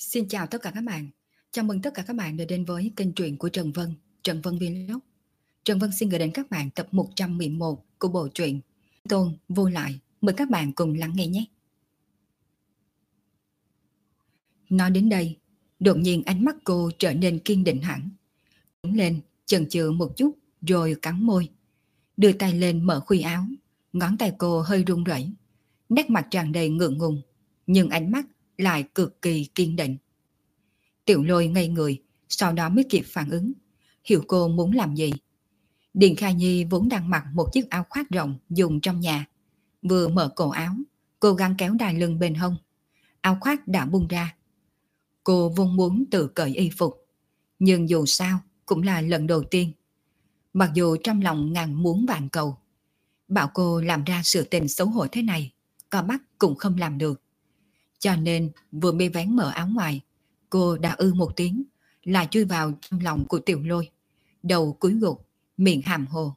Xin chào tất cả các bạn. Chào mừng tất cả các bạn đã đến với kênh truyện của Trần Vân, Trần Vân Vlog. Trần Vân xin gửi đến các bạn tập 111 của bộ truyện Tôn Vô Lại. Mời các bạn cùng lắng nghe nhé. Nói đến đây, đột nhiên ánh mắt cô trở nên kiên định hẳn. Đứng lên, chần chừ một chút rồi cắn môi. Đưa tay lên mở khuy áo, ngón tay cô hơi run rẩy, nét mặt tràn đầy ngượng ngùng, nhưng ánh mắt lại cực kỳ kiên định. Tiểu Lôi ngây người, sau đó mới kịp phản ứng, hiểu cô muốn làm gì. Điền Kha Nhi vốn đang mặc một chiếc áo khoác rộng dùng trong nhà, vừa mở cổ áo, cố gắng kéo đai lưng bên hông. Áo khoác đã bung ra. Cô vốn muốn tự cởi y phục, nhưng dù sao cũng là lần đầu tiên. Mặc dù trong lòng ngàn muốn vạn cầu, bảo cô làm ra sự tình xấu hổ thế này, có bắt cũng không làm được. Cho nên vừa mới vén mở áo ngoài, cô đã một tiếng, lại chui vào trong lòng của Tiểu Lôi, đầu cúi gục, miệng hàm hồ.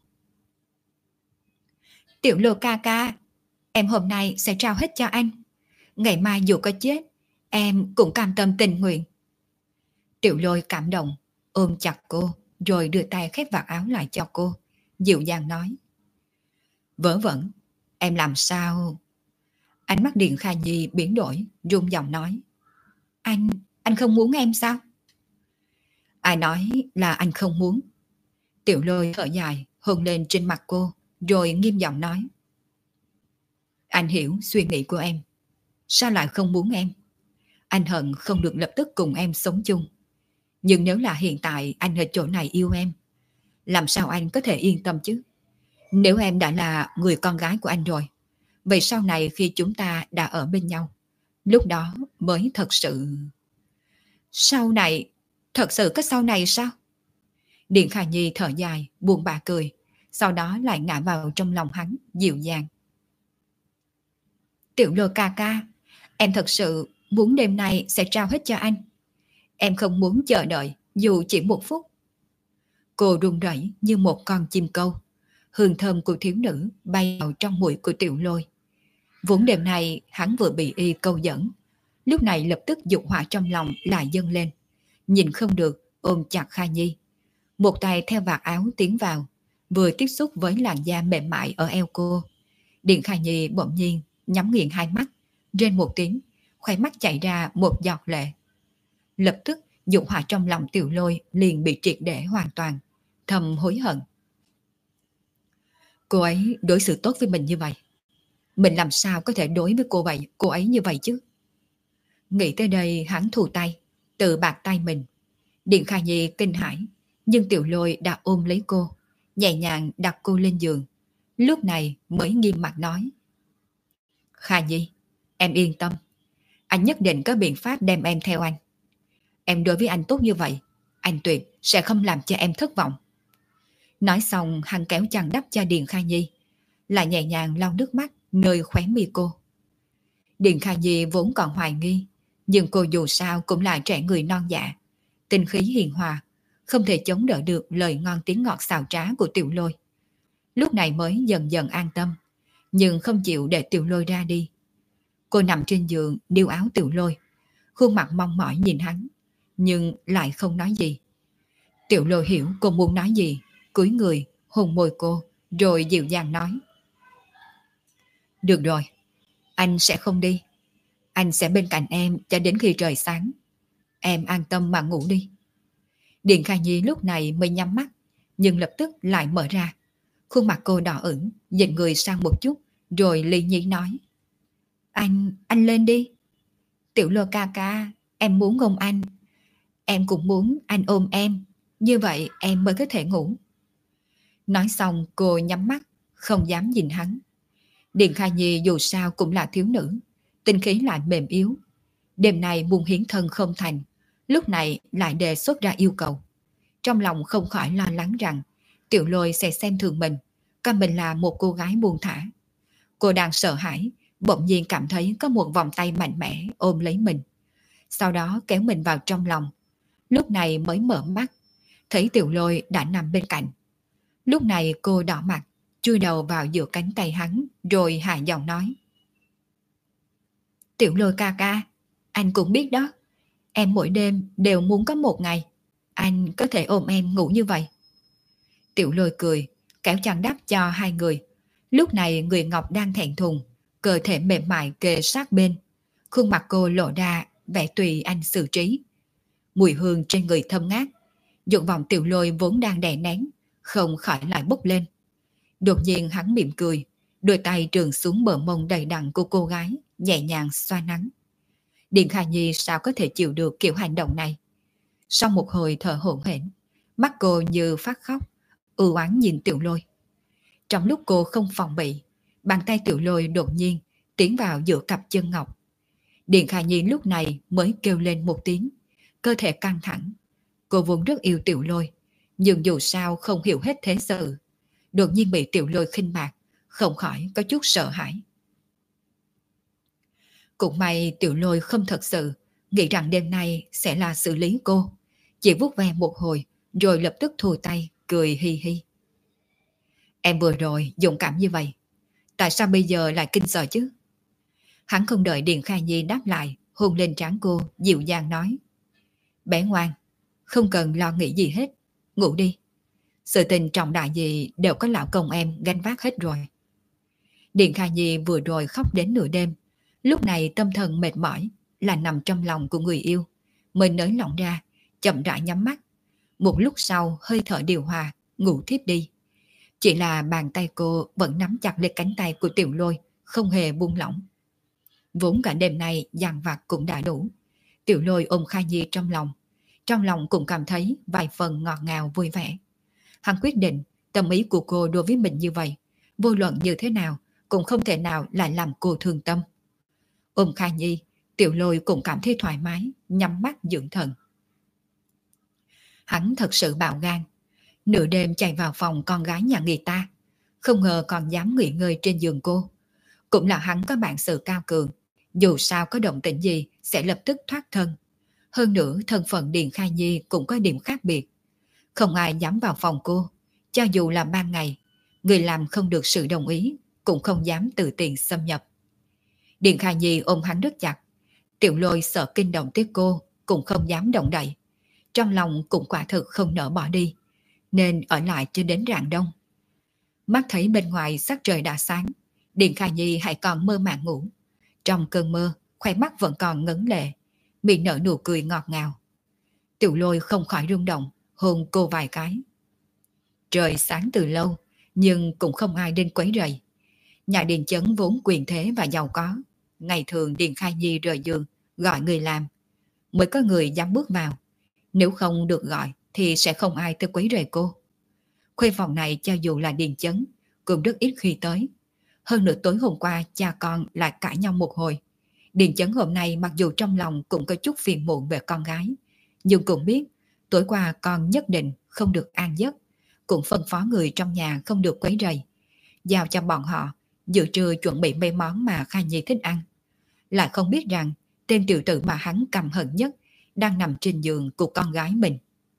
Tiểu Lôi ca ca, em hôm nay sẽ trao hết cho anh. Ngày mai dù có chết, em cũng cam tâm tình nguyện. Tiểu Lôi cảm động, ôm chặt cô, rồi đưa tay khép vạt áo lại cho cô, dịu dàng nói. Vớ vẩn, em làm sao? Ánh mắt Điền Kha Nhi biến đổi, run giọng nói. Anh không muốn em sao? Ai nói là anh không muốn? Tiểu Lôi thở dài, hôn lên trên mặt cô, rồi nghiêm giọng nói. Anh hiểu suy nghĩ của em. Sao lại không muốn em? Anh hận không được lập tức cùng em sống chung. Nhưng nếu là hiện tại anh ở chỗ này yêu em, làm sao anh có thể yên tâm chứ? Nếu em đã là người con gái của anh rồi, vậy sau này khi chúng ta đã ở bên nhau, lúc đó mới thật sự... Sau này? Thật sự có sau này sao? Điện Khả Nhi thở dài, buồn bã cười, sau đó lại ngã vào trong lòng hắn, dịu dàng. Tiểu Lôi ca ca, em thật sự muốn đêm nay sẽ trao hết cho anh. Em không muốn chờ đợi, dù chỉ một phút. Cô run rẩy như một con chim câu. Hương thơm của thiếu nữ bay vào trong mũi của Tiểu Lôi. Vốn đêm nay hắn vừa bị y câu dẫn, lúc này lập tức dục hỏa trong lòng lại dâng lên. Nhìn không được, ôm chặt Kha Nhi. Một tay theo vạt áo tiến vào, vừa tiếp xúc với làn da mềm mại ở eo cô. Điện Kha Nhi bỗng nhiên nhắm nghiền hai mắt, rên một tiếng, khóe mắt chảy ra một giọt lệ. Lập tức dục hỏa trong lòng Tiểu Lôi liền bị triệt để hoàn toàn, thầm hối hận. Cô ấy đối xử tốt với mình như vậy, mình làm sao có thể đối với cô ấy như vậy chứ? Nghĩ tới đây hắn thu tay, tự bạc tay mình. Điện Kha Nhi kinh hãi, nhưng Tiểu Lôi đã ôm lấy cô, nhẹ nhàng đặt cô lên giường. Lúc này mới nghiêm mặt nói. Kha Nhi, em yên tâm, anh nhất định có biện pháp đem em theo anh. Em đối với anh tốt như vậy, anh tuyệt sẽ không làm cho em thất vọng. Nói xong hắn kéo chăn đắp cho Điền Kha Nhi, lại nhẹ nhàng lau nước mắt nơi khóe mi cô. Điền Kha Nhi vốn còn hoài nghi, nhưng cô dù sao cũng là trẻ người non dạ, tinh khí hiền hòa, không thể chống đỡ được lời ngon tiếng ngọt xào trá của Tiểu Lôi. Lúc này mới dần dần an tâm, nhưng không chịu để Tiểu Lôi ra đi. Cô nằm trên giường điêu áo Tiểu Lôi, khuôn mặt mong mỏi nhìn hắn, nhưng lại không nói gì. Tiểu Lôi hiểu cô muốn nói gì, cúi người hôn môi cô, rồi dịu dàng nói. Được rồi, anh sẽ không đi. Anh sẽ bên cạnh em cho đến khi trời sáng. Em an tâm mà ngủ đi. Điền Kha Nhi lúc này mới nhắm mắt, nhưng lập tức lại mở ra. Khuôn mặt cô đỏ ửng, nhìn người sang một chút, rồi ly nhí nói. Anh lên đi. Tiểu Lôi ca ca, em muốn ôm anh. Em cũng muốn anh ôm em, như vậy em mới có thể ngủ. Nói xong cô nhắm mắt, không dám nhìn hắn. Điền Kha Nhi dù sao cũng là thiếu nữ, tinh khí lại mềm yếu. Đêm nay buông hiến thân không thành, lúc này lại đề xuất ra yêu cầu. Trong lòng không khỏi lo lắng rằng Tiểu Lôi sẽ xem thường mình, coi mình là một cô gái buông thả. Cô đang sợ hãi, bỗng nhiên cảm thấy có một vòng tay mạnh mẽ ôm lấy mình, sau đó kéo mình vào trong lòng. Lúc này mới mở mắt, thấy Tiểu Lôi đã nằm bên cạnh. Lúc này cô đỏ mặt, chui đầu vào giữa cánh tay hắn, rồi hạ giọng nói. Tiểu Lôi ca ca, anh cũng biết đó, Em mỗi đêm đều muốn có một ngày anh có thể ôm em ngủ như vậy. Tiểu Lôi cười, kéo chăn đắp cho hai người. Lúc này người Ngọc đang thẹn thùng, cơ thể mềm mại kề sát bên. Khuôn mặt cô lộ ra vẻ tùy anh xử trí. Mùi hương trên người thơm ngát, dục vọng Tiểu Lôi vốn đang đè nén, không khỏi lại bốc lên. Đột nhiên hắn mỉm cười, đôi tay trường xuống bờ mông đầy đặn của cô gái, nhẹ nhàng xoa nắng. Điện Khả Nhi sao có thể chịu được kiểu hành động này? Sau một hồi thở hổn hển, mắt cô như phát khóc, u oán nhìn Tiểu Lôi. Trong lúc cô không phòng bị, bàn tay Tiểu Lôi đột nhiên tiến vào giữa cặp chân ngọc. Điện Khả Nhi lúc này mới kêu lên một tiếng, cơ thể căng thẳng. Cô vốn rất yêu Tiểu Lôi, nhưng dù sao không hiểu hết thế sự. Đột nhiên bị Tiểu Lôi khinh bạc, không khỏi có chút sợ hãi. Cũng may Tiểu Lôi không thật sự nghĩ rằng đêm nay sẽ là xử lý cô. Chỉ vuốt ve một hồi, rồi lập tức thu tay, cười hi hi. Em vừa rồi dũng cảm như vậy, tại sao bây giờ lại kinh sợ chứ? Hắn không đợi Điền Khai Nhi đáp lại, hôn lên trán cô, dịu dàng nói. Bé ngoan, không cần lo nghĩ gì hết, ngủ đi. Sự tình trọng đại gì đều có lão công em gánh vác hết rồi. Điền Khai Nhi vừa rồi khóc đến nửa đêm, lúc này tâm thần mệt mỏi, là nằm trong lòng của người yêu. Mới nới lỏng ra, chậm rãi nhắm mắt. Một lúc sau hơi thở điều hòa, ngủ thiếp đi. Chỉ là bàn tay cô vẫn nắm chặt lấy cánh tay của Tiểu Lôi, không hề buông lỏng. Vốn cả đêm nay dằn vặt cũng đã đủ. Tiểu Lôi ôm Khai Nhi trong lòng cũng cảm thấy vài phần ngọt ngào vui vẻ. Hắn quyết định tâm ý của cô đối với mình như vậy, vô luận như thế nào cũng không thể nào lại làm cô thương tâm. Ôm Khai Nhi, Tiểu Lôi cũng cảm thấy thoải mái, nhắm mắt dưỡng thần. Hắn thật sự bạo gan, nửa đêm chạy vào phòng con gái nhà người ta, không ngờ còn dám nghỉ ngơi trên giường cô. Cũng là hắn có bản sự cao cường, dù sao có động tĩnh gì sẽ lập tức thoát thân. Hơn nữa thân phận Điền Khai Nhi cũng có điểm khác biệt. Không ai dám vào phòng cô, cho dù là ban ngày, người làm không được sự đồng ý, cũng không dám tự tiện xâm nhập. Điền Khai Nhi ôm hắn rất chặt, Tiểu Lôi sợ kinh động tới cô, cũng không dám động đậy. Trong lòng cũng quả thực không nỡ bỏ đi, nên ở lại cho đến rạng đông. Mắt thấy bên ngoài sắc trời đã sáng, Điền Khai Nhi hãy còn mơ màng ngủ. Trong cơn mơ, khóe mắt vẫn còn ngấn lệ, miệng nở nụ cười ngọt ngào. Tiểu Lôi không khỏi rung động, hôn cô vài cái. Trời sáng từ lâu, nhưng cũng không ai đến quấy rầy. Nhà Điền Chấn vốn quyền thế và giàu có. Ngày thường Điền Khai Nhi rời giường, gọi người làm, mới có người dám bước vào. Nếu không được gọi thì sẽ không ai tới quấy rầy cô. Khuê phòng này cho dù là Điền Chấn cũng rất ít khi tới. Hơn nữa tối hôm qua cha con lại cãi nhau một hồi. Điền Chấn hôm nay mặc dù trong lòng cũng có chút phiền muộn về con gái, nhưng cũng biết tối qua con nhất định không được an giấc, cũng phân phó người trong nhà không được quấy rầy, giao cho bọn họ dự trưa chuẩn bị mấy món mà Khai Nhi thích ăn. Lại không biết rằng tên tiểu tử mà hắn căm hận nhất đang nằm trên giường của con gái mình.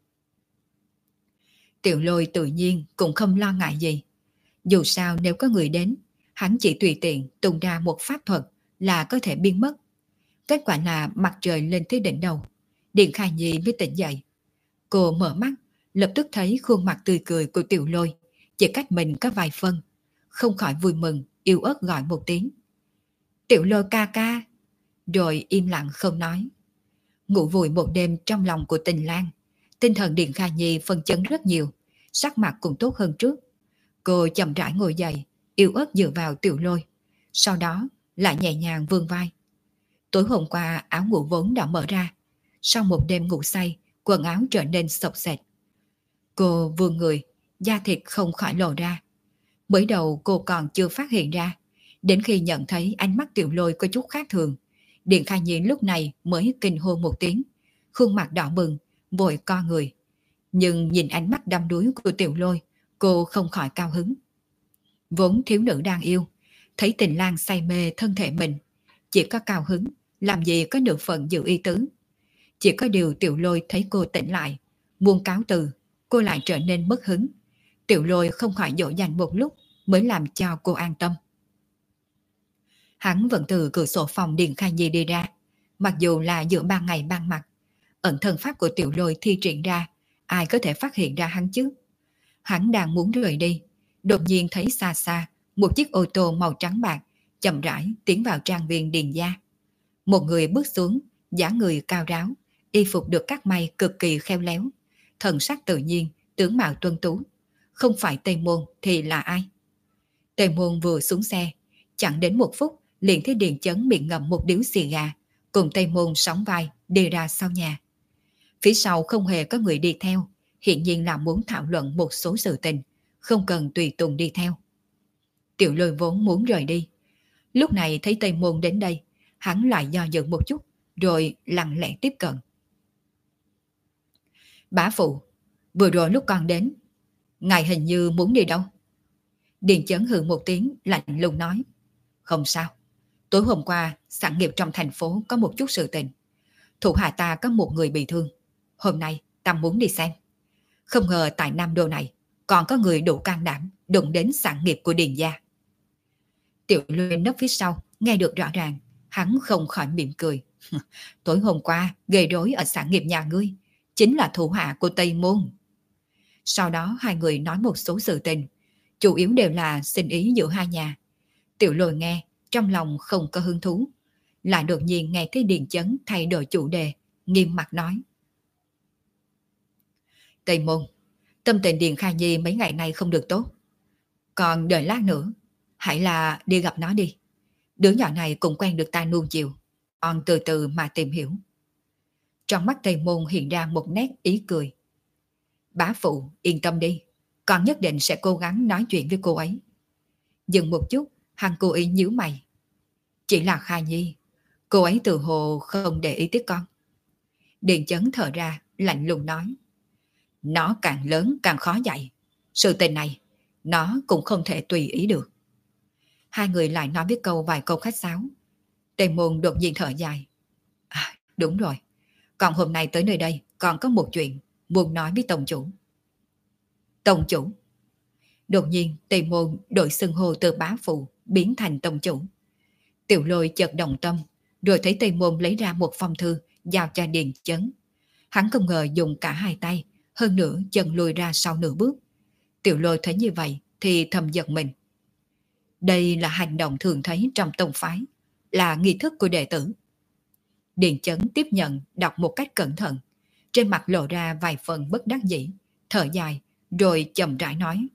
Tiểu Lôi tự nhiên cũng không lo ngại gì. Dù sao nếu có người đến, hắn chỉ tùy tiện tung ra một pháp thuật là có thể biến mất. Kết quả là mặt trời lên tới đỉnh đầu, Điền Khai Nhi mới tỉnh dậy. Cô mở mắt, lập tức thấy khuôn mặt tươi cười của Tiểu Lôi chỉ cách mình có vài phân, không khỏi vui mừng, yếu ớt gọi một tiếng. Tiểu Lôi ca ca, rồi im lặng không nói. Ngủ vùi một đêm trong lòng của Tình Lan, tinh thần Điền Khai Nhi phân chấn rất nhiều, sắc mặt cũng tốt hơn trước. Cô chậm rãi ngồi dậy, yếu ớt dựa vào Tiểu Lôi, sau đó lại nhẹ nhàng vươn vai. Tối hôm qua áo ngủ vốn đã mở ra, sau một đêm ngủ say, quần áo trở nên xộc xệch. Cô vươn người, da thịt không khỏi lộ ra. Mới đầu cô còn chưa phát hiện ra, đến khi nhận thấy ánh mắt Tiểu Lôi có chút khác thường, Điền Khai Nhi lúc này mới kinh hô một tiếng, khuôn mặt đỏ bừng, vội co người. Nhưng nhìn ánh mắt đăm đuối của Tiểu Lôi, cô không khỏi cao hứng. Vốn thiếu nữ đang yêu, thấy Tình Lan say mê thân thể mình, chỉ có cao hứng, làm gì có nửa phần giữ ý tứ. Chỉ có điều Tiểu Lôi thấy cô tỉnh lại, muốn cáo từ, cô lại trở nên mất hứng. Tiểu Lôi không khỏi dỗ dành một lúc mới làm cho cô an tâm. Hắn vẫn từ cửa sổ phòng Điền Khai Nhi đi ra, mặc dù là giữa ban ngày ban mặt, ẩn thân pháp của Tiểu Lôi thi triển ra, ai có thể phát hiện ra hắn chứ? Hắn đang muốn rời đi, đột nhiên thấy xa xa một chiếc ô tô màu trắng bạc chậm rãi tiến vào trang viên Điền gia. Một người bước xuống, dáng người cao ráo, y phục được cắt may cực kỳ khéo léo, thần sắc tự nhiên, tướng mạo tuân tú. Không phải Tây Môn thì là ai? Tây Môn vừa xuống xe, chẳng đến một phút liền thấy Điền Chấn miệng ngậm một điếu xì gà, cùng Tây Môn sóng vai đi ra sau nhà. Phía sau không hề có người đi theo, hiện nhiên là muốn thảo luận một số sự tình, không cần tùy tùng đi theo. Tiểu Lôi vốn muốn rời đi, lúc này thấy Tây Môn đến đây, hắn lại do dự một chút, rồi lặng lẽ tiếp cận. Bá phụ, vừa rồi lúc con đến, ngài hình như muốn đi đâu? Điền Chấn hừ một tiếng lạnh lùng nói. Không sao, tối hôm qua sản nghiệp trong thành phố có một chút sự tình. Thủ hạ ta có một người bị thương. Hôm nay ta muốn đi xem. Không ngờ tại Nam Đô này còn có người đủ can đảm đụng đến sản nghiệp của Điền gia. Tiểu Lôi nấp phía sau nghe được rõ ràng, hắn không khỏi mỉm cười. Tối hôm qua gây rối ở sản nghiệp nhà ngươi chính là thủ hạ của Tây Môn. Sau đó hai người nói một số sự tình, chủ yếu đều là sinh ý giữa hai nhà. Tiểu Lôi nghe, trong lòng không có hứng thú, lại đột nhiên nghe thấy Điền Chấn thay đổi chủ đề, nghiêm mặt nói. Tây Môn, tâm tình Điền Kha Nhi mấy ngày nay không được tốt. Còn đợi lát nữa, hãy là đi gặp nó đi. Đứa nhỏ này cũng quen được ta nuông chiều, còn từ từ mà tìm hiểu. Trong mắt Tây Môn hiện ra một nét ý cười. Bá phụ, yên tâm đi, con nhất định sẽ cố gắng nói chuyện với cô ấy. Dừng một chút, hắn cố ý nhíu mày. Chỉ là Kha Nhi, cô ấy tự hồ không để ý tới con. Điền Chấn thở ra, lạnh lùng nói. Nó càng lớn càng khó dạy. Sự tình này, nó cũng không thể tùy ý được. Hai người lại nói với vài câu khách sáo. Tề Môn đột nhiên thở dài. À, đúng rồi. Còn hôm nay tới nơi đây còn có một chuyện muốn nói với Tổng chủ. Tổng chủ. Đột nhiên Tề Môn đổi xưng hô từ bá phụ biến thành Tổng chủ. Tiểu Lôi chợt động tâm, rồi thấy Tề Môn lấy ra một phong thư giao cho Điền Chấn. Hắn không ngờ dùng cả hai tay, hơn nữa chân lùi ra sau nửa bước. Tiểu Lôi thấy như vậy thì thầm giật mình. Đây là hành động thường thấy trong tông phái, là nghi thức của đệ tử. Điền Chấn tiếp nhận đọc một cách cẩn thận, trên mặt lộ ra vài phần bất đắc dĩ, thở dài, rồi chậm rãi nói.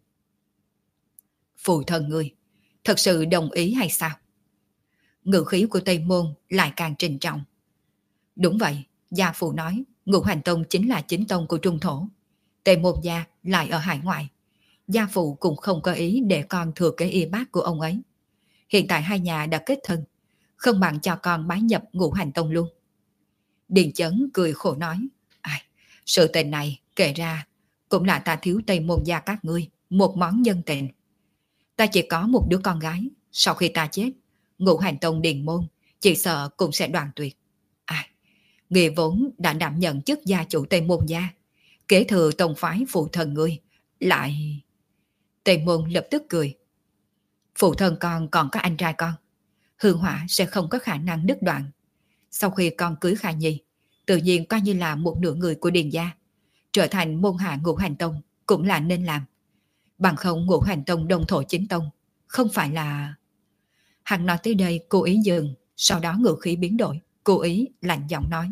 Phụ thân ngươi, thật sự đồng ý hay sao? Ngữ khí của Tây Môn lại càng trịnh trọng. Đúng vậy, gia phụ nói, Ngũ Hành Tông chính là chính tông của Trung Thổ. Tây Môn gia lại ở hải ngoại. Gia phụ cũng không có ý để con thừa kế y bác của ông ấy. Hiện tại hai nhà đã kết thân, không bằng cho con bái nhập Ngũ Hành Tông luôn. Điền Chấn cười khổ nói. Ai, sự tình này kể ra cũng là ta thiếu Tây Môn gia các ngươi một món nhân tình. Ta chỉ có một đứa con gái, sau khi ta chết, Ngũ Hành Tông Điền Môn chỉ sợ cũng sẽ đoạn tuyệt. Ai, người vốn đã đảm nhận chức gia chủ Tây Môn gia, kế thừa tông phái phụ thân ngươi, lại... Tây Môn lập tức cười. Phụ thân con còn có anh trai con, hương hỏa sẽ không có khả năng đứt đoạn. Sau khi con cưới Kha Nhi, tự nhiên coi như là một nửa người của Điền gia, trở thành môn hạ Ngũ Hành Tông cũng là nên làm. Bằng không Ngũ Hành Tông đông thổ chính tông, không phải là... Hắn nói tới đây cố ý dừng, sau đó ngữ khí biến đổi, cố ý lạnh giọng nói.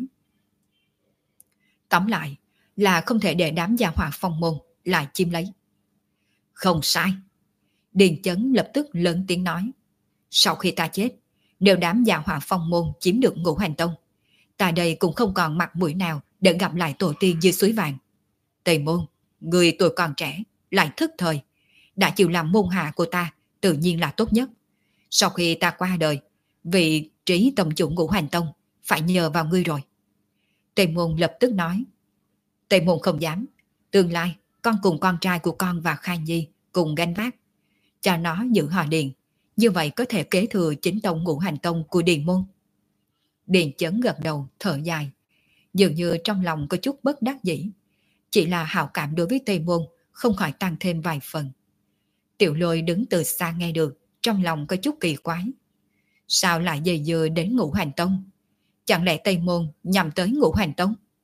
Tóm lại là không thể để đám gia hỏa phong môn lại chiếm lấy. Không sai. Điền Chấn lập tức lớn tiếng nói. Sau khi ta chết, nếu đám gia hỏa phong môn chiếm được Ngũ Hành Tông, ta đây cũng không còn mặt mũi nào để gặp lại tổ tiên dưới suối vàng. Tây Môn, người tuổi còn trẻ, lại thức thời, đã chịu làm môn hạ của ta, tự nhiên là tốt nhất. Sau khi ta qua đời, vị trí tông chủ Ngũ Hành Tông phải nhờ vào ngươi rồi. Tây Môn lập tức nói. Tây Môn không dám, tương lai con cùng con trai của con và Kha Nhi cùng gánh vác, cho nó giữ họ Điền, như vậy có thể kế thừa chính tông Ngũ Hành Tông của Điền Môn. Điền Chấn gật đầu thở dài, dường như trong lòng có chút bất đắc dĩ, chỉ là hảo cảm đối với Tây Môn không khỏi tăng thêm vài phần. Tiểu Lôi đứng từ xa nghe được, trong lòng có chút kỳ quái. Sao lại dày dừa đến Ngũ Hành Tông? Chẳng lẽ Tây Môn nhằm tới Ngũ Hành Tông?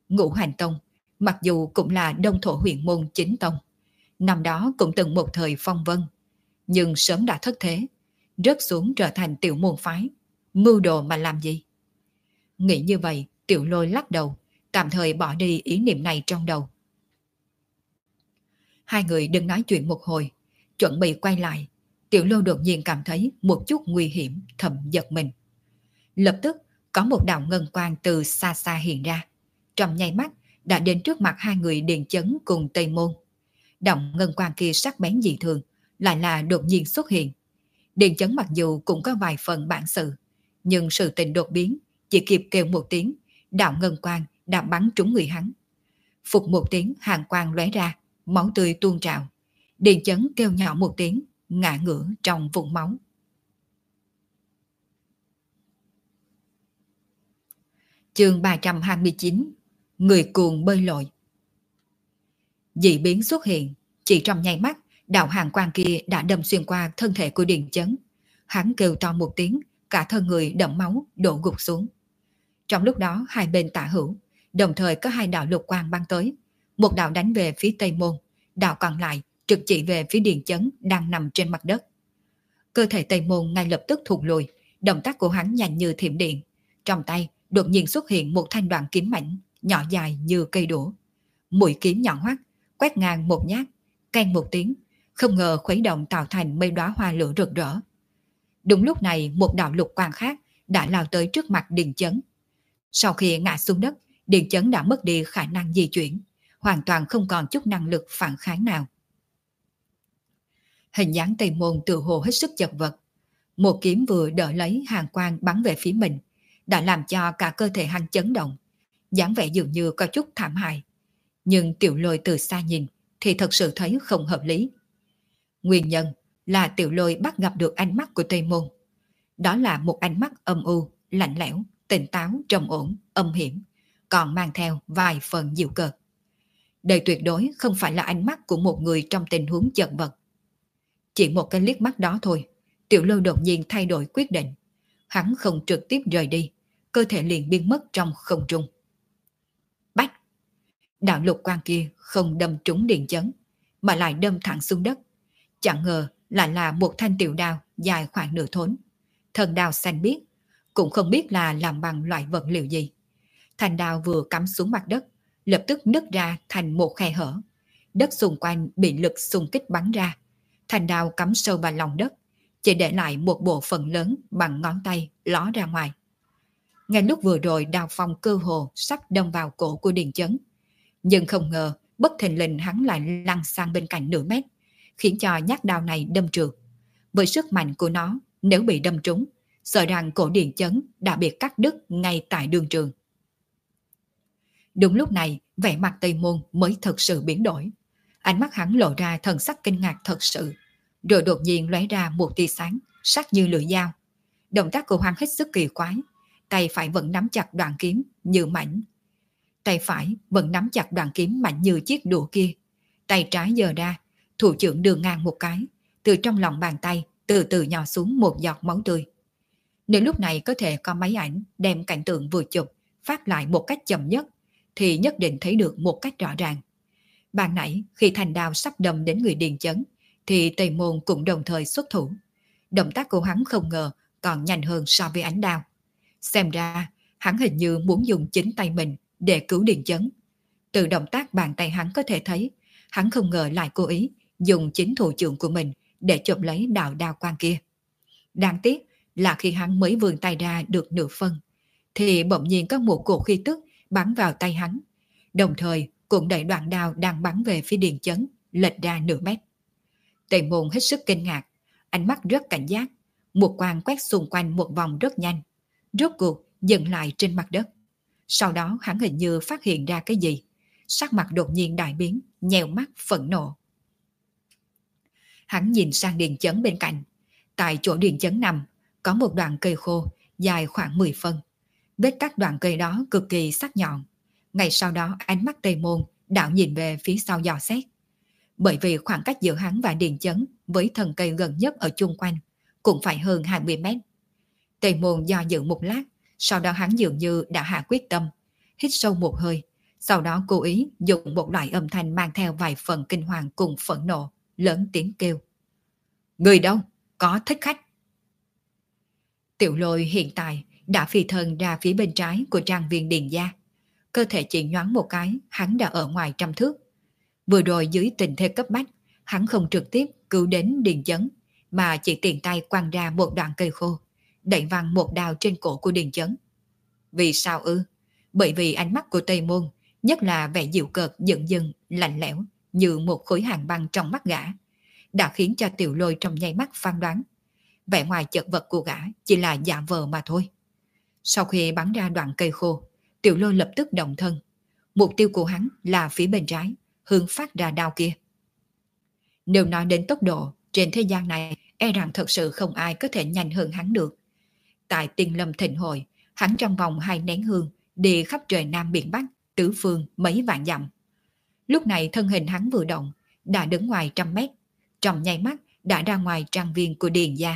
Ngũ Hành Tông, mặc dù cũng là đông thổ huyền môn chính tông, năm đó cũng từng một thời phong vân, nhưng sớm đã thất thế, rớt xuống trở thành tiểu môn phái, mưu đồ mà làm gì? Nghĩ như vậy, Tiểu Lôi lắc đầu, tạm thời bỏ đi ý niệm này trong đầu. Hai người đừng nói chuyện một hồi, chuẩn bị quay lại, Tiểu Lôi đột nhiên cảm thấy một chút nguy hiểm, thầm giật mình. Lập tức, có một đạo ngân quang từ xa xa hiện ra, trong nháy mắt đã đến trước mặt hai người Điền Chấn cùng Tây Môn. Đạo ngân quang kia sắc bén dị thường, lại là đột nhiên xuất hiện. Điền Chấn mặc dù cũng có vài phần bản sự, nhưng sự tình đột biến, chỉ kịp kêu một tiếng, đạo ngân quang đã bắn trúng người hắn. Phục một tiếng, hàn quang lóe ra, máu tươi tuôn trào. Điền Chấn kêu nhỏ một tiếng, ngã ngửa trong vũng máu. Chương 329, người cuồng bơi lội. Dị biến xuất hiện, chỉ trong nháy mắt, đạo hàn quang kia đã đâm xuyên qua thân thể của Điền Chấn. Hắn kêu to một tiếng, cả thân người đẫm máu đổ gục xuống. Trong lúc đó, hai bên tả hữu, đồng thời có hai đạo lục quang băng tới. Một đạo đánh về phía Tây Môn, đạo còn lại trực chỉ về phía Điền Chấn đang nằm trên mặt đất. Cơ thể Tây Môn ngay lập tức thụt lùi, động tác của hắn nhanh như thiểm điện. Trong tay đột nhiên xuất hiện một thanh đoạn kiếm mảnh, nhỏ dài như cây đũa. Mũi kiếm nhọn hoắt, quét ngang một nhát, keng một tiếng, không ngờ khuấy động tạo thành mây đóa hoa lửa rực rỡ. Đúng lúc này, một đạo lục quang khác đã lao tới trước mặt Điền Chấn. Sau khi ngã xuống đất, Điền Chấn đã mất đi khả năng di chuyển, hoàn toàn không còn chút năng lực phản kháng nào. Hình dáng Tây Môn tự hồ hết sức chật vật. Một kiếm vừa đỡ lấy hàn quang bắn về phía mình, đã làm cho cả cơ thể hắn chấn động, dáng vẻ dường như có chút thảm hại. Nhưng Tiểu Lôi từ xa nhìn thì thật sự thấy không hợp lý. Nguyên nhân là Tiểu Lôi bắt gặp được ánh mắt của Tây Môn. Đó là một ánh mắt âm u, lạnh lẽo, tỉnh táo, trầm ổn, âm hiểm, còn mang theo vài phần dịu cợt. Đây tuyệt đối không phải là ánh mắt của một người trong tình huống chật vật. Chỉ một cái liếc mắt đó thôi, Tiểu Lôi đột nhiên thay đổi quyết định. Hắn không trực tiếp rời đi, cơ thể liền biến mất trong không trung. Bách! Đạo lục quang kia không đâm trúng Điền Chấn, mà lại đâm thẳng xuống đất. Chẳng ngờ lại là một thanh tiểu đao dài khoảng nửa thốn. Thân đao xanh biếc, cũng không biết là làm bằng loại vật liệu gì. Thanh đao vừa cắm xuống mặt đất, lập tức nứt ra thành một khe hở. Đất xung quanh bị lực xung kích bắn ra. Thanh đao cắm sâu vào lòng đất, chỉ để lại một bộ phận lớn bằng ngón tay ló ra ngoài. Ngay lúc vừa rồi đao phong cơ hồ sắp đâm vào cổ của Điền Chấn, nhưng không ngờ bất thình lình hắn lại lăn sang bên cạnh nửa mét, khiến cho nhát đao này đâm trượt. Với sức mạnh của nó, nếu bị đâm trúng, sợ rằng cổ Điền Chấn đã bị cắt đứt ngay tại đường trường. Đúng lúc này, vẻ mặt Tây Môn mới thật sự biến đổi. Ánh mắt hắn lộ ra thần sắc kinh ngạc thật sự, rồi đột nhiên lóe ra một tia sáng, sắc như lưỡi dao. Động tác của hắn hết sức kỳ quái, tay phải vẫn nắm chặt đoạn kiếm như mảnh. Tay phải vẫn nắm chặt đoạn kiếm mạnh như chiếc đũa kia. Tay trái giơ ra, thủ trưởng đường ngang một cái, từ trong lòng bàn tay từ từ nhỏ xuống một giọt máu tươi. Nếu lúc này có thể có máy ảnh đem cảnh tượng vừa chụp phát lại một cách chậm nhất, thì nhất định thấy được một cách rõ ràng. Ban nãy khi thanh đao sắp đâm đến người Điền Chấn, thì Tây Môn cũng đồng thời xuất thủ. Động tác của hắn không ngờ còn nhanh hơn so với ánh đao. Xem ra hắn hình như muốn dùng chính tay mình để cứu Điền Chấn. Từ động tác bàn tay hắn có thể thấy, hắn không ngờ lại cố ý dùng chính thủ trưởng của mình để chụp lấy đạo đao quang kia. Đáng tiếc là khi hắn mới vươn tay ra được nửa phân, thì bỗng nhiên có một cổ khí tức bắn vào tay hắn, đồng thời cũng đẩy đoạn đao đang bắn về phía Điền Chấn lệch ra nửa mét. Tề Môn hết sức kinh ngạc, ánh mắt rất cảnh giác, một quang quét xung quanh một vòng rất nhanh, rốt cuộc dừng lại trên mặt đất. Sau đó hắn hình như phát hiện ra cái gì, sắc mặt đột nhiên đại biến, nhèo mắt phẫn nộ. Hắn nhìn sang Điền Chấn bên cạnh. Tại chỗ Điền Chấn nằm, có một đoạn cây khô dài khoảng 10 phân. Vết cắt đoạn cây đó cực kỳ sắc nhọn. Ngay sau đó ánh mắt Tây Môn đảo nhìn về phía sau dò xét. Bởi vì khoảng cách giữa hắn và Điền Chấn với thân cây gần nhất ở chung quanh cũng phải hơn 20 mét. Tây Môn do dự một lát, sau đó hắn dường như đã hạ quyết tâm, hít sâu một hơi, Sau đó cố ý dùng một loại âm thanh mang theo vài phần kinh hoàng cùng phẫn nộ, lớn tiếng kêu. Người đâu? Có thích khách. Tiểu Lôi hiện tại đã phi thân ra phía bên trái của trang viên Điền gia. Cơ thể chỉ nhoáng một cái, hắn đã ở ngoài trăm thước. Vừa rồi dưới tình thế cấp bách, hắn không trực tiếp cứu đến Điền Chấn, mà chỉ tiện tay quăng ra một đoạn cây khô, đẩy văng một đao trên cổ của Điền Chấn. Vì sao ư? Bởi vì ánh mắt của Tây Môn, nhất là vẻ dịu cợt giận dưng, lạnh lẽo như một khối hàng băng trong mắt gã, đã khiến cho Tiểu Lôi trong nháy mắt phán đoán. Vẻ ngoài chật vật của gã chỉ là giả vờ mà thôi. Sau khi bắn ra đoạn cây khô, Tiểu Lôi lập tức động thân. Mục tiêu của hắn là phía bên trái, hướng phát ra đao kia. Nếu nói đến tốc độ, trên thế gian này e rằng thật sự không ai có thể nhanh hơn hắn được. Tại Tiên Lâm Thịnh Hội, hắn trong vòng 2 nén hương đi khắp trời Nam biển Bắc, tứ phương mấy vạn dặm. Lúc này thân hình hắn vừa động, đã đứng ngoài 100 mét, trong nháy mắt đã ra ngoài trang viên của Điền gia.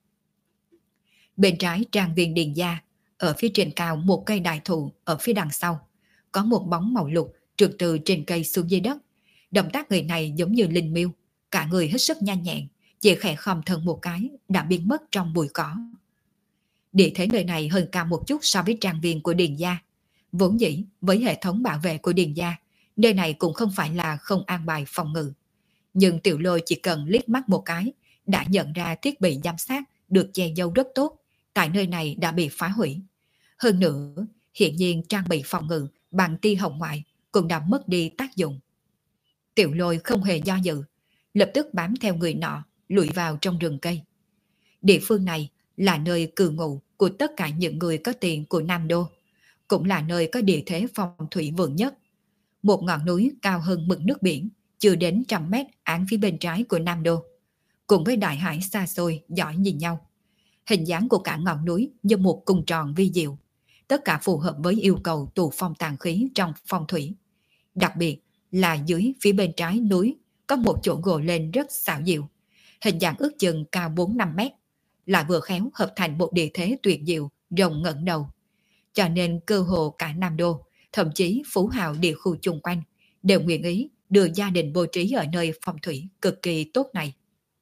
Bên trái trang viên Điền gia, ở phía trên cao một cây đại thụ, ở phía đằng sau có một bóng màu lục trượt từ trên cây xuống dưới đất. Động tác người này giống như linh miêu, cả người hết sức nhanh nhẹn, chỉ khẽ khom thân một cái đã biến mất trong bụi cỏ. Địa thế nơi này hơn cao một chút so với trang viên của Điền gia. Vốn dĩ với hệ thống bảo vệ của Điền gia, nơi này cũng không phải là không an bài phòng ngự. Nhưng Tiểu Lôi chỉ cần liếc mắt một cái đã nhận ra thiết bị giám sát được che giấu rất tốt tại nơi này đã bị phá hủy. Hơn nữa, hiện nhiên trang bị phòng ngự bằng tia hồng ngoại cũng đã mất đi tác dụng. Tiểu Lôi không hề do dự, lập tức bám theo người nọ lùi vào trong rừng cây. Địa phương này là nơi cư ngụ của tất cả những người có tiền của Nam Đô, cũng là nơi có địa thế phong thủy vượng nhất. Một ngọn núi cao hơn mực nước biển, chưa đến 100 mét án phía bên trái của Nam Đô, cùng với đại hải xa xôi dõi nhìn nhau. Hình dáng của cả ngọn núi như một cung tròn vi diệu, tất cả phù hợp với yêu cầu tụ phong tàn khí trong phong thủy. Đặc biệt là dưới phía bên trái núi có một chỗ gồ lên rất xảo diệu, hình dạng ước chừng cao 4-5 mét, lại vừa khéo hợp thành một địa thế tuyệt diệu rồng ngẩng đầu. Cho nên cơ hồ cả Nam Đô, thậm chí phú hào địa khu chung quanh đều nguyện ý đưa gia đình bố trí ở nơi phong thủy cực kỳ tốt này.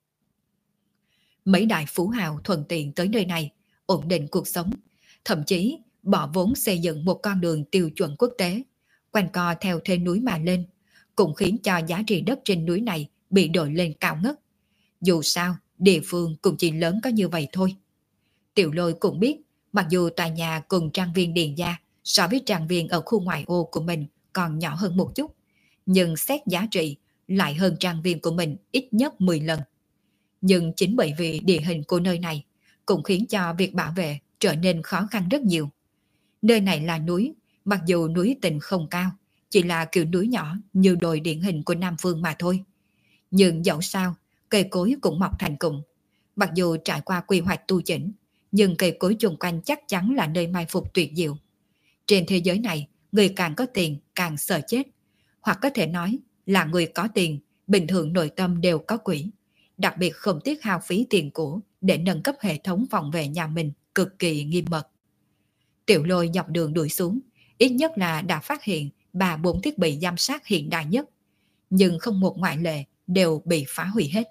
Mấy đại phú hào thuận tiện tới nơi này, ổn định cuộc sống, thậm chí bỏ vốn xây dựng một con đường tiêu chuẩn quốc tế, quanh co theo thế núi mà lên, cũng khiến cho giá trị đất trên núi này bị đội lên cao ngất. Dù sao, địa phương cũng chỉ lớn có như vậy thôi. Tiểu Lôi cũng biết, mặc dù tòa nhà cùng trang viên Điền gia so với trang viên ở khu ngoại ô của mình còn nhỏ hơn một chút, nhưng xét giá trị lại hơn trang viên của mình ít nhất 10 lần. Nhưng chính bởi vì địa hình của nơi này cũng khiến cho việc bảo vệ trở nên khó khăn rất nhiều. Nơi này là núi, mặc dù núi tình không cao, chỉ là kiểu núi nhỏ như đồi điển hình của Nam Phương mà thôi. Nhưng dẫu sao, cây cối cũng mọc thành cụm. Mặc dù trải qua quy hoạch tu chỉnh, nhưng cây cối chung quanh chắc chắn là nơi mai phục tuyệt diệu. Trên thế giới này, người càng có tiền càng sợ chết. Hoặc có thể nói là người có tiền, bình thường nội tâm đều có quỷ. Đặc biệt không tiếc hao phí tiền của để nâng cấp hệ thống phòng vệ nhà mình cực kỳ nghiêm mật. Tiểu Lôi dọc đường đuổi xuống, ít nhất là đã phát hiện 3-4 thiết bị giám sát hiện đại nhất. Nhưng không một ngoại lệ đều bị phá hủy hết.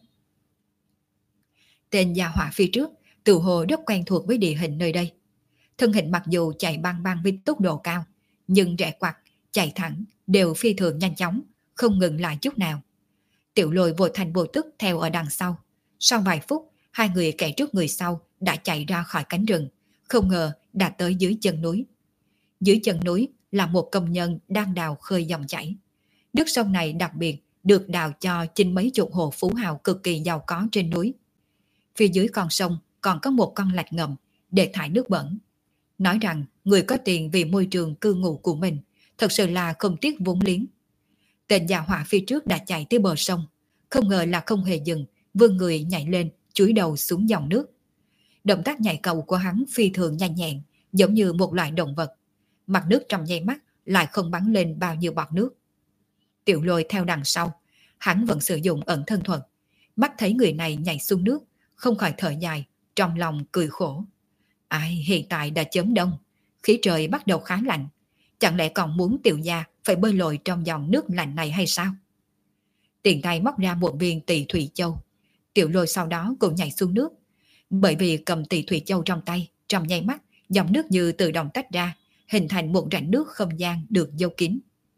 Tên gia hỏa phía trước tự hồ rất quen thuộc với địa hình nơi đây. Thân hình mặc dù chạy băng băng với tốc độ cao, nhưng rẽ quặt, chạy thẳng đều phi thường nhanh chóng, không ngừng lại chút nào. Tiểu Lôi vội thành vô tức theo ở đằng sau. Sau vài phút, hai người kẻ trước người sau đã chạy ra khỏi cánh rừng, không ngờ đã tới dưới chân núi. Dưới chân núi là một công nhân đang đào khơi dòng chảy. Nước sông này đặc biệt được đào cho chính mấy chục hộ phú hào cực kỳ giàu có trên núi. Phía dưới con sông còn có một con lạch ngầm để thải nước bẩn. Nói rằng người có tiền vì môi trường cư ngụ của mình thật sự là không tiếc vốn liếng. Tên gia hỏa phía trước đã chạy tới bờ sông, không ngờ là không hề dừng, vươn người nhảy lên, chúi đầu xuống dòng nước. Động tác nhảy cầu của hắn phi thường nhanh nhẹn, giống như một loại động vật. Mặt nước trong nháy mắt lại không bắn lên bao nhiêu bọt nước. Tiểu Lôi theo đằng sau, hắn vẫn sử dụng ẩn thân thuật. Mắt thấy người này nhảy xuống nước, không khỏi thở dài, trong lòng cười khổ. Ai hiện tại đã chớm đông, khí trời bắt đầu khá lạnh. Chẳng lẽ còn muốn Tiểu gia phải bơi lội trong dòng nước lạnh này hay sao? Tiện tay móc ra một viên tỳ thủy châu. Tiểu Lôi sau đó cũng nhảy xuống nước. Bởi vì cầm tỳ thủy châu trong tay, trong nháy mắt, dòng nước như tự động tách ra, hình thành một rãnh nước không gian được giấu kín.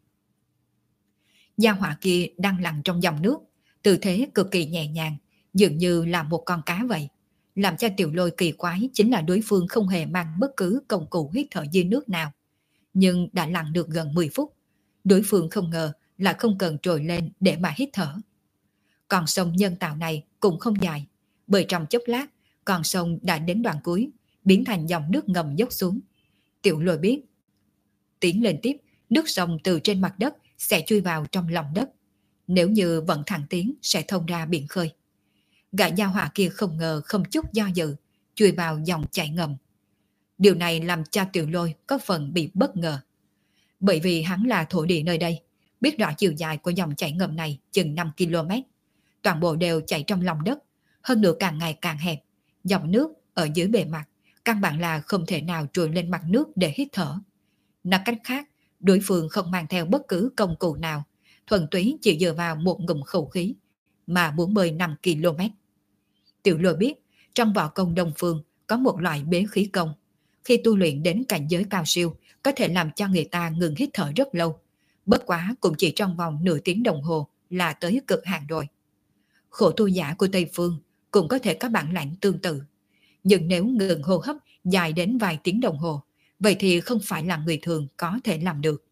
Gia hỏa kia đang lặn trong dòng nước, tư thế cực kỳ nhẹ nhàng, dường như là một con cá vậy. Làm cho Tiểu Lôi kỳ quái chính là đối phương không hề mang bất cứ công cụ hít thở dưới nước nào. Nhưng đã lặn được gần 10 phút, đối phương không ngờ là không cần trồi lên để mà hít thở. Con sông nhân tạo này cũng không dài, bởi trong chốc lát, con sông đã đến đoạn cuối, biến thành dòng nước ngầm dốc xuống. Tiểu Lôi biết, tiến lên tiếp, nước sông từ trên mặt đất sẽ chui vào trong lòng đất. Nếu như vận thẳng tiến sẽ thông ra biển khơi. Gã gia hỏa kia không ngờ không chút do dự, chui vào dòng chảy ngầm. Điều này làm cho Tiểu Lôi có phần bị bất ngờ. Bởi vì hắn là thổ địa nơi đây, biết rõ chiều dài của dòng chảy ngầm này chừng 5 km. Toàn bộ đều chảy trong lòng đất, hơn nữa càng ngày càng hẹp. Dòng nước ở dưới bề mặt, căn bản là không thể nào trồi lên mặt nước để hít thở. Nói cách khác, đối phương không mang theo bất cứ công cụ nào, thuần túy chỉ dựa vào một ngụm khẩu khí, mà muốn bơi 5 km. Tiểu Lôi biết, trong võ công Đông Phương có một loại bế khí công. Khi tu luyện đến cảnh giới cao siêu, có thể làm cho người ta ngừng hít thở rất lâu. Bất quá cũng chỉ trong vòng nửa tiếng đồng hồ là tới cực hạn rồi. Khổ tu giả của Tây Phương cũng có thể có bản lãnh tương tự. Nhưng nếu ngừng hô hấp dài đến vài tiếng đồng hồ, vậy thì không phải là người thường có thể làm được.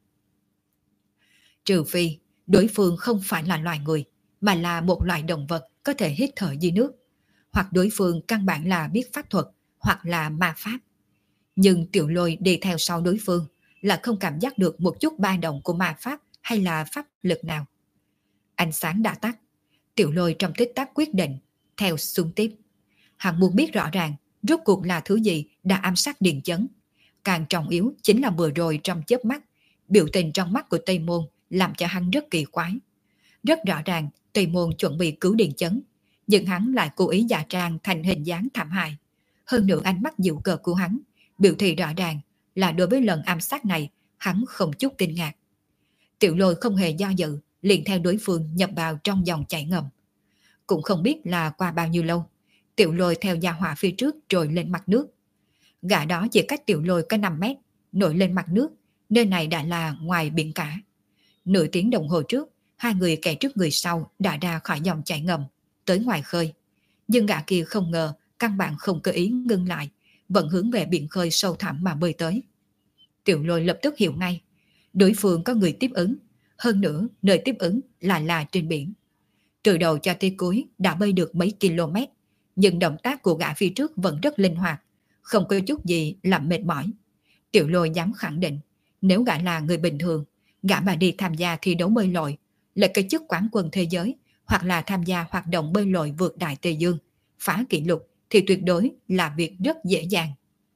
Trừ phi, đối phương không phải là loài người, mà là một loài động vật có thể hít thở dưới nước. Hoặc đối phương căn bản là biết pháp thuật, hoặc là ma pháp. Nhưng Tiểu Lôi đi theo sau đối phương là không cảm giác được một chút ba động của ma pháp hay là pháp lực nào. Ánh sáng đã tắt, Tiểu Lôi trong tích tắc quyết định theo xuống tiếp. Hắn muốn biết rõ ràng rốt cuộc là thứ gì đã ám sát Điền Chấn. Càng trọng yếu chính là vừa rồi trong chớp mắt, biểu tình trong mắt của Tây Môn làm cho hắn rất kỳ quái. Rất rõ ràng Tây Môn chuẩn bị cứu Điền Chấn, nhưng hắn lại cố ý giả trang thành hình dáng thảm hại. Hơn nữa ánh mắt dịu cợt của hắn biểu thị rõ ràng là đối với lần ám sát này hắn không chút kinh ngạc. Tiểu Lôi không hề do dự, liền theo đối phương nhập vào trong dòng chảy ngầm. Cũng không biết là qua bao nhiêu lâu, Tiểu Lôi theo gia hỏa phía trước trồi lên mặt nước. Gã đó chỉ cách Tiểu Lôi có 5 mét, nổi lên mặt nước, nơi này đã là ngoài biển cả. Nửa tiếng đồng hồ trước, hai người kẻ trước người sau đã ra khỏi dòng chảy ngầm, tới ngoài khơi. Nhưng gã kia không ngờ, căn bản không cơ ý ngưng lại, vẫn hướng về biển khơi sâu thẳm mà bơi tới. Tiểu Lôi lập tức hiểu ngay, đối phương có người tiếp ứng, hơn nữa nơi tiếp ứng là trên biển. Từ đầu cho tới cuối đã bơi được mấy km, nhưng động tác của gã phía trước vẫn rất linh hoạt, không có chút gì làm mệt mỏi. Tiểu Lôi dám khẳng định, nếu gã là người bình thường, gã mà đi tham gia thi đấu bơi lội, lấy cái chức quán quân thế giới, hoặc là tham gia hoạt động bơi lội vượt đại Tây Dương, phá kỷ lục thì tuyệt đối là việc rất dễ dàng.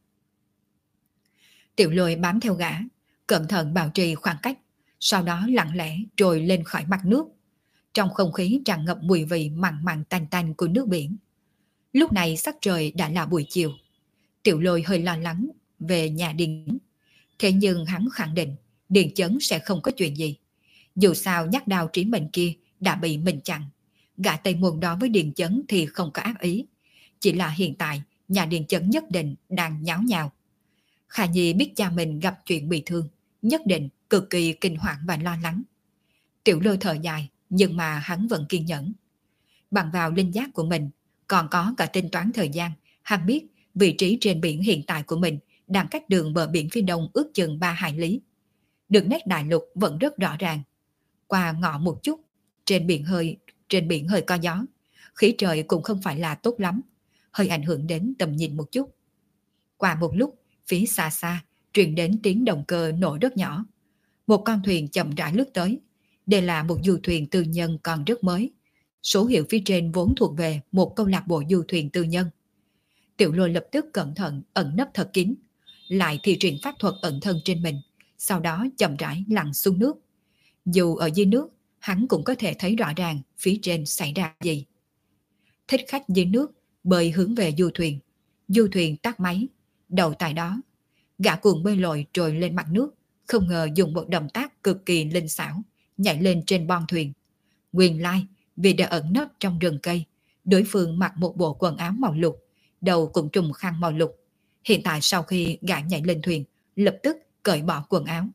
Tiểu Lôi bám theo gã, cẩn thận bảo trì khoảng cách, sau đó lặng lẽ trồi lên khỏi mặt nước. Trong không khí tràn ngập mùi vị mặn mặn tanh tanh của nước biển. Lúc này sắc trời đã là buổi chiều. Tiểu Lôi hơi lo lắng về nhà Điền. Thế nhưng hắn khẳng định Điền Chấn sẽ không có chuyện gì. Dù sao nhát đao trí mệnh kia đã bị mình chặn. Gã Tây Môn đó với Điền Chấn thì không có ác ý. Chỉ là hiện tại nhà Điền Chấn nhất định đang nháo nhào. Khả Nhi biết cha mình gặp chuyện bị thương, nhất định cực kỳ kinh hoàng và lo lắng. Tiểu Lôi thở dài, nhưng mà hắn vẫn kiên nhẫn. Bằng vào linh giác của mình, còn có cả tính toán thời gian, hắn biết vị trí trên biển hiện tại của mình đang cách đường bờ biển phía đông ước chừng 3 hải lý. Đường nét đại lục vẫn rất rõ ràng. Qua ngõ một chút, trên biển hơi có gió, khí trời cũng không phải là tốt lắm, hơi ảnh hưởng đến tầm nhìn một chút. Qua một lúc, phía xa xa truyền đến tiếng động cơ nổ rất nhỏ. Một con thuyền chậm rãi lướt tới. Đây là một du thuyền tư nhân còn rất mới. Số hiệu phía trên vốn thuộc về một câu lạc bộ du thuyền tư nhân. Tiểu Lôi lập tức cẩn thận ẩn nấp thật kín, lại thi triển pháp thuật ẩn thân trên mình, sau đó chậm rãi lặn xuống nước. Dù ở dưới nước, hắn cũng có thể thấy rõ ràng phía trên xảy ra gì. Thích khách dưới nước bơi hướng về du thuyền tắt máy. Đầu tại đó, gã cuồng bơi lội trồi lên mặt nước, không ngờ dùng một động tác cực kỳ linh xảo, nhảy lên trên bon thuyền. Nguyên lai, vì đã ẩn nấp trong rừng cây, đối phương mặc một bộ quần áo màu lục, đầu cũng trùm khăn màu lục. Hiện tại sau khi gã nhảy lên thuyền, lập tức cởi bỏ quần áo.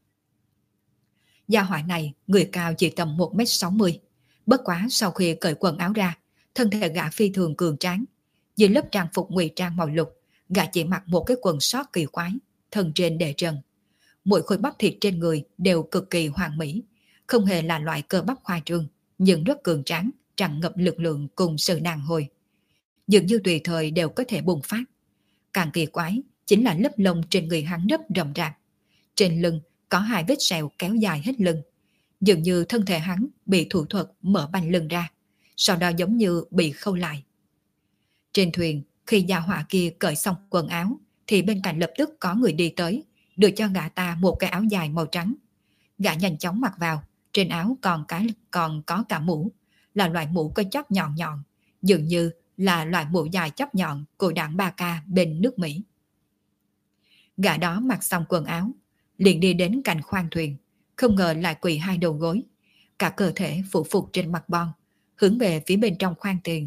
Gia hỏa này người cao chỉ tầm 1m60. Bất quá sau khi cởi quần áo ra, thân thể gã phi thường cường tráng. Dưới lớp trang phục ngụy trang màu lục, gã chỉ mặc một cái quần sót kỳ quái, thân trên để trần. Mỗi khối bắp thịt trên người đều cực kỳ hoàn mỹ, không hề là loại cơ bắp khoa trương, nhưng rất cường tráng, tràn ngập lực lượng cùng sự đàn hồi. Dường như tùy thời đều có thể bùng phát. Càng kỳ quái chính là lớp lông trên người hắn rất rậm rạp. Trên lưng có 2 vết sẹo kéo dài hết lưng. Dường như thân thể hắn bị thủ thuật mở banh lưng ra, sau đó giống như bị khâu lại. Trên thuyền, khi gia hỏa kia cởi xong quần áo, thì bên cạnh lập tức có người đi tới, đưa cho gã ta một cái áo dài màu trắng. Gã nhanh chóng mặc vào, trên áo còn có cả mũ, là loại mũ có chóp nhọn nhọn, dường như là loại mũ dài chóp nhọn của đảng Ba Ca bên nước Mỹ. Gã đó mặc xong quần áo, liền đi đến cạnh khoang thuyền, không ngờ lại quỳ 2 đầu gối, cả cơ thể phủ phục trên mặt bon, hướng về phía bên trong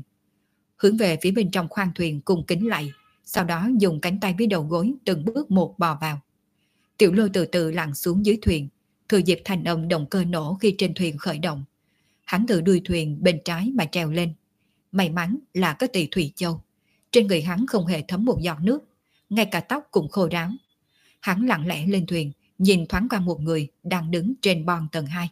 khoang thuyền cung kính lạy, sau đó dùng cánh tay với đầu gối từng bước một bò vào. Tiểu Lôi từ từ lặn xuống dưới thuyền, thừa dịp thành âm động cơ nổ khi trên thuyền khởi động. Hắn từ đuôi thuyền bên trái mà trèo lên. May mắn là có Tỳ Thủy Châu, trên người hắn không hề thấm một giọt nước, ngay cả tóc cũng khô ráo. Hắn lặng lẽ lên thuyền, nhìn thoáng qua một người đang đứng trên bon tầng 2.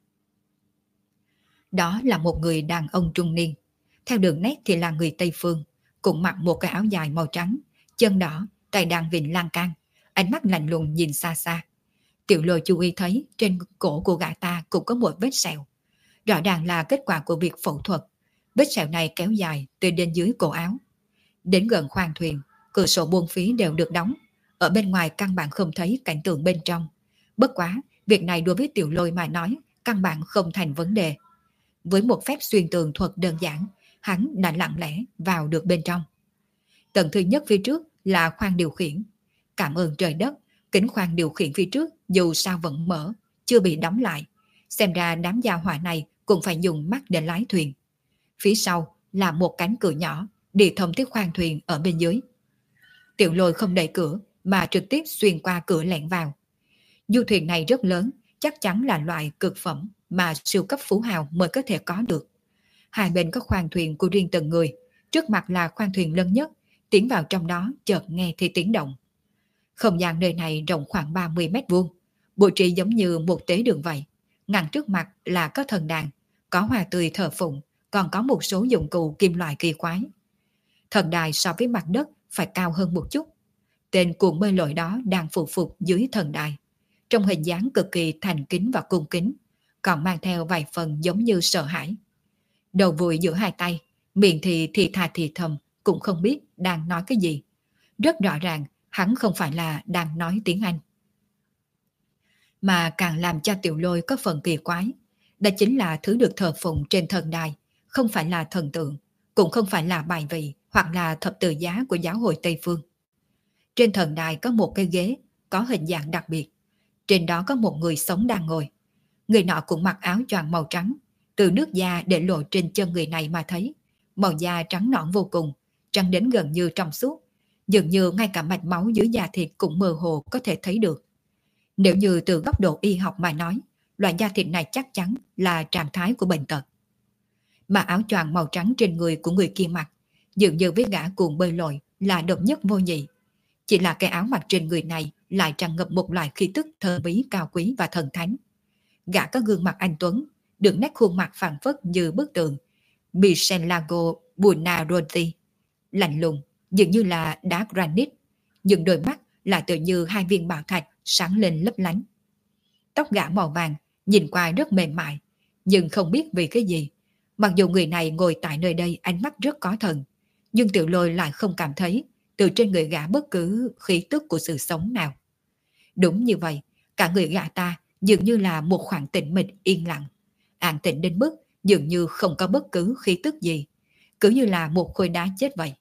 Đó là một người đàn ông trung niên, theo đường nét thì là người Tây Phương, cũng mặc một cái áo dài màu trắng, chân đỏ, tay đang vịn lan can, ánh mắt lạnh lùng nhìn xa xa. Tiểu Lôi chú ý thấy trên cổ của gã ta cũng có một vết sẹo, rõ ràng là kết quả của việc phẫu thuật. Vết sẹo này kéo dài từ đến dưới cổ áo. Đến gần khoang thuyền, cửa sổ buông phí đều được đóng, ở bên ngoài căn bản không thấy cảnh tượng bên trong. Bất quá, việc này đối với Tiểu Lôi mà nói, căn bản không thành vấn đề. Với một phép xuyên tường thuật đơn giản, hắn đã lặng lẽ vào được bên trong. Tầng thứ nhất phía trước là khoang điều khiển. Cảm ơn trời đất, kính khoang điều khiển phía trước dù sao vẫn mở, chưa bị đóng lại. Xem ra đám gia hỏa này cũng phải dùng mắt để lái thuyền. Phía sau là một cánh cửa nhỏ, đi thông tới khoang thuyền ở bên dưới. Tiểu Lôi không đẩy cửa, mà trực tiếp xuyên qua cửa lẻn vào. Du thuyền này rất lớn, chắc chắn là loại cực phẩm mà siêu cấp phú hào mới có thể có được. Hai bên có khoang thuyền của riêng từng người, trước mặt là khoang thuyền lớn nhất, tiến vào trong đó chợt nghe thì tiếng động. Không gian nơi này rộng khoảng 30 mét vuông, bố trí giống như một tế đường vậy. Ngăn trước mặt là có thần đàn, có hoa tươi thờ phụng, còn có một số dụng cụ kim loại kỳ quái. Thần đài so với mặt đất phải cao hơn một chút. Tên cuồng bơi lội đó đang phụ phục dưới thần đài, trong hình dáng cực kỳ thành kính và cung kính, còn mang theo vài phần giống như sợ hãi. Đầu vùi giữa hai tay, miệng thì thà thì thầm, cũng không biết đang nói cái gì. Rất rõ ràng, hắn không phải là đang nói tiếng Anh. Mà càng làm cho Tiểu Lôi có phần kỳ quái, đó chính là thứ được thờ phụng trên thần đài, không phải là thần tượng, cũng không phải là bài vị hoặc là thập tự giá của giáo hội Tây Phương. Trên thần đài có một cái ghế, có hình dạng đặc biệt. Trên đó có một người sống đang ngồi. Người nọ cũng mặc áo choàng màu trắng, từ nước da để lộ trên chân người này mà thấy. Màu da trắng nõn vô cùng, trắng đến gần như trong suốt. Dường như ngay cả mạch máu dưới da thịt cũng mơ hồ có thể thấy được. Nếu như từ góc độ y học mà nói, loại da thịt này chắc chắn là trạng thái của bệnh tật. Mà áo choàng màu trắng trên người của người kia mặc, dường như với gã cuồng bơi lội là độc nhất vô nhị. Chỉ là cái áo mặc trên người này lại tràn ngập một loại khí tức thơ bí cao quý và thần thánh. Gã có gương mặt anh tuấn, đường nét khuôn mặt phảng phất như bức tượng Michelangelo Buonarroti, lạnh lùng, dường như là đá granite, nhưng đôi mắt lại tựa như 2 viên bảo thạch sáng lên lấp lánh. Tóc gã màu vàng, nhìn qua rất mềm mại, nhưng không biết vì cái gì. Mặc dù người này ngồi tại nơi đây ánh mắt rất có thần, nhưng Tiểu Lôi lại không cảm thấy từ trên người gã bất cứ khí tức của sự sống nào. Đúng như vậy, cả người gã ta dường như là một khoảng tĩnh mịch yên lặng, an tĩnh đến mức dường như không có bất cứ khí tức gì, cứ như là một khối đá chết vậy.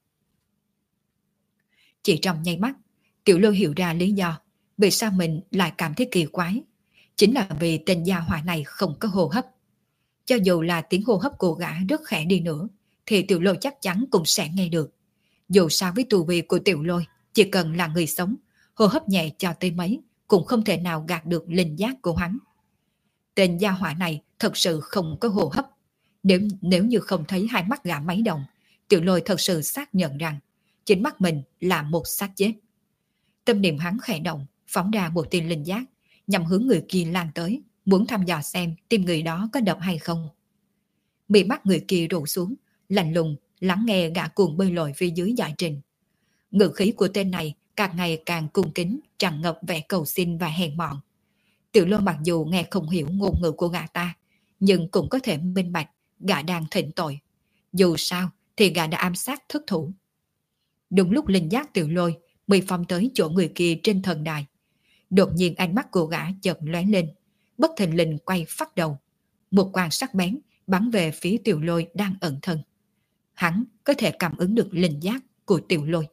Chỉ trong nháy mắt, Tiểu Lôi hiểu ra lý do vì sao mình lại cảm thấy kỳ quái. Chính là vì tên gia hỏa này không có hô hấp. Cho dù là tiếng hô hấp của gã rất khẽ đi nữa, thì Tiểu Lôi chắc chắn cũng sẽ nghe được. Dù sao với tu vi của Tiểu Lôi, chỉ cần là người sống, hô hấp nhẹ cho tới mấy, cũng không thể nào gạt được linh giác của hắn. Tên gia hỏa này thật sự không có hô hấp. Nếu như không thấy hai mắt gã máy động, Tiểu Lôi thật sự xác nhận rằng chính mắt mình là một xác chết. Tâm niệm hắn khẽ động, phóng ra một tia linh giác, nhằm hướng người kia lan tới, muốn thăm dò xem tim người đó có đập hay không. Mí mắt người kia rủ xuống, lạnh lùng lắng nghe gã cuồng bơi lội phía dưới giải trình. Ngữ khí của tên này càng ngày càng cung kính, tràn ngập vẻ cầu xin và hèn mọn. Tiểu Lôi mặc dù nghe không hiểu ngôn ngữ của gã ta, nhưng cũng có thể minh bạch gã đang thỉnh tội. Dù sao thì gã đã ám sát thất thủ. Đúng lúc linh giác Tiểu Lôi bị phong tới chỗ người kia trên thần đài, đột nhiên ánh mắt của gã chợt lóe lên, bất thình lình quay phát đầu. Một quang sắc bén bắn về phía Tiểu Lôi đang ẩn thân. Hắn có thể cảm ứng được linh giác của Tiểu Lôi.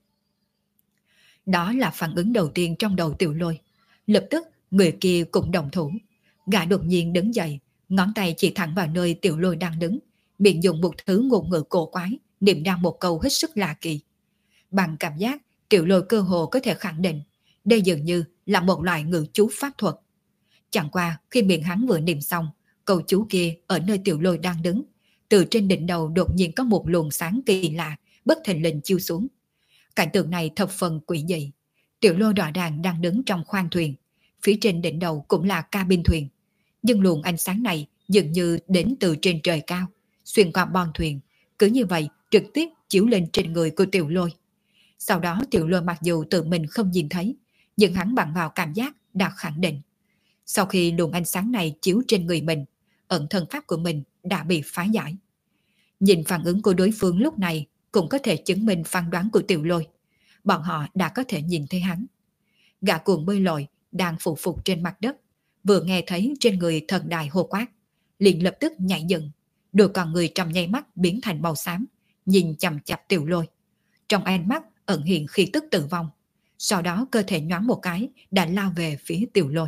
Đó là phản ứng đầu tiên trong đầu Tiểu Lôi. Lập tức người kia cũng đồng thủ. Gã đột nhiên đứng dậy, ngón tay chỉ thẳng vào nơi Tiểu Lôi đang đứng, miệng dùng một thứ ngôn ngữ cổ quái niệm ra một câu hết sức lạ kỳ. Bằng cảm giác, Tiểu Lôi cơ hồ có thể khẳng định đây dường như là một loại ngữ chú pháp thuật. Chẳng qua khi miệng hắn vừa niệm xong câu chú kia, ở nơi Tiểu Lôi đang đứng, từ trên đỉnh đầu đột nhiên có một luồng sáng kỳ lạ bất thình lình chiếu xuống. Cảnh tượng này thập phần quỷ dị. Tiểu Lôi rõ ràng đang đứng trong khoang thuyền, phía trên đỉnh đầu cũng là cabin thuyền, nhưng luồng ánh sáng này dường như đến từ trên trời cao, xuyên qua bon thuyền, cứ như vậy trực tiếp chiếu lên trên người của Tiểu Lôi. Sau đó Tiểu Lôi mặc dù tự mình không nhìn thấy, nhưng hắn bằng vào cảm giác đã khẳng định. Sau khi luồng ánh sáng này chiếu trên người mình, ẩn thân pháp của mình đã bị phá giải. Nhìn phản ứng của đối phương lúc này cũng có thể chứng minh phán đoán của Tiểu Lôi. Bọn họ đã có thể nhìn thấy hắn. Gã cuồng bơi lội đang phụ phục trên mặt đất, vừa nghe thấy trên người thần đài hô quát, liền lập tức nhảy dựng, đôi con người trong nháy mắt biến thành màu xám, nhìn chằm chằm Tiểu Lôi. Trong ánh mắt ẩn hiện khí tức tử vong. Sau đó cơ thể nhoáng một cái đã lao về phía Tiểu Lôi.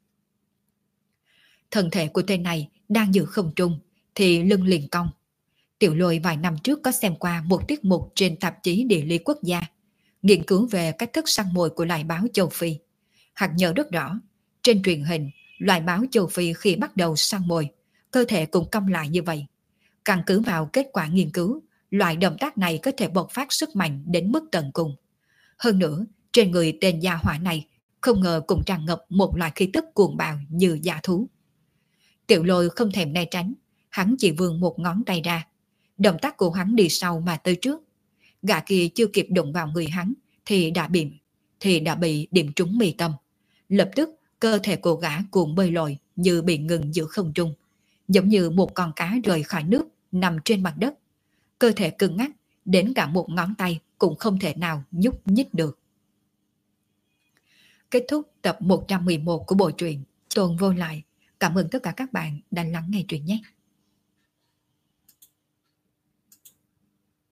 Thân thể của tên này đang giữ không trung thì lưng liền cong. Tiểu Lôi vài năm trước có xem qua một tiết mục trên tạp chí địa lý quốc gia, nghiên cứu về cách thức săn mồi của loài báo châu Phi. Hắn nhớ rất rõ, trên truyền hình, loài báo châu Phi khi bắt đầu săn mồi, cơ thể cũng cong lại như vậy. Căn cứ vào kết quả nghiên cứu, loại động tác này có thể bộc phát sức mạnh đến mức tận cùng. Hơn nữa, trên người tên gia hỏa này không ngờ cũng tràn ngập một loại khí tức cuồng bạo như dã thú. Tiểu Lôi không thèm né tránh, hắn chỉ vươn một ngón tay ra. Động tác của hắn đi sau mà tới trước. Gã kia chưa kịp đụng vào người hắn thì đã bị điểm trúng mi tâm. Lập tức cơ thể của gã cuồng bơi lội như bị ngừng giữa không trung, giống như một con cá rời khỏi nước nằm trên mặt đất. Cơ thể cứng ngắc, đến cả một ngón tay cũng không thể nào nhúc nhích được. Kết thúc tập 111 của bộ truyện Tôn Vô Lại. Cảm ơn tất cả các bạn đã lắng nghe truyện nhé.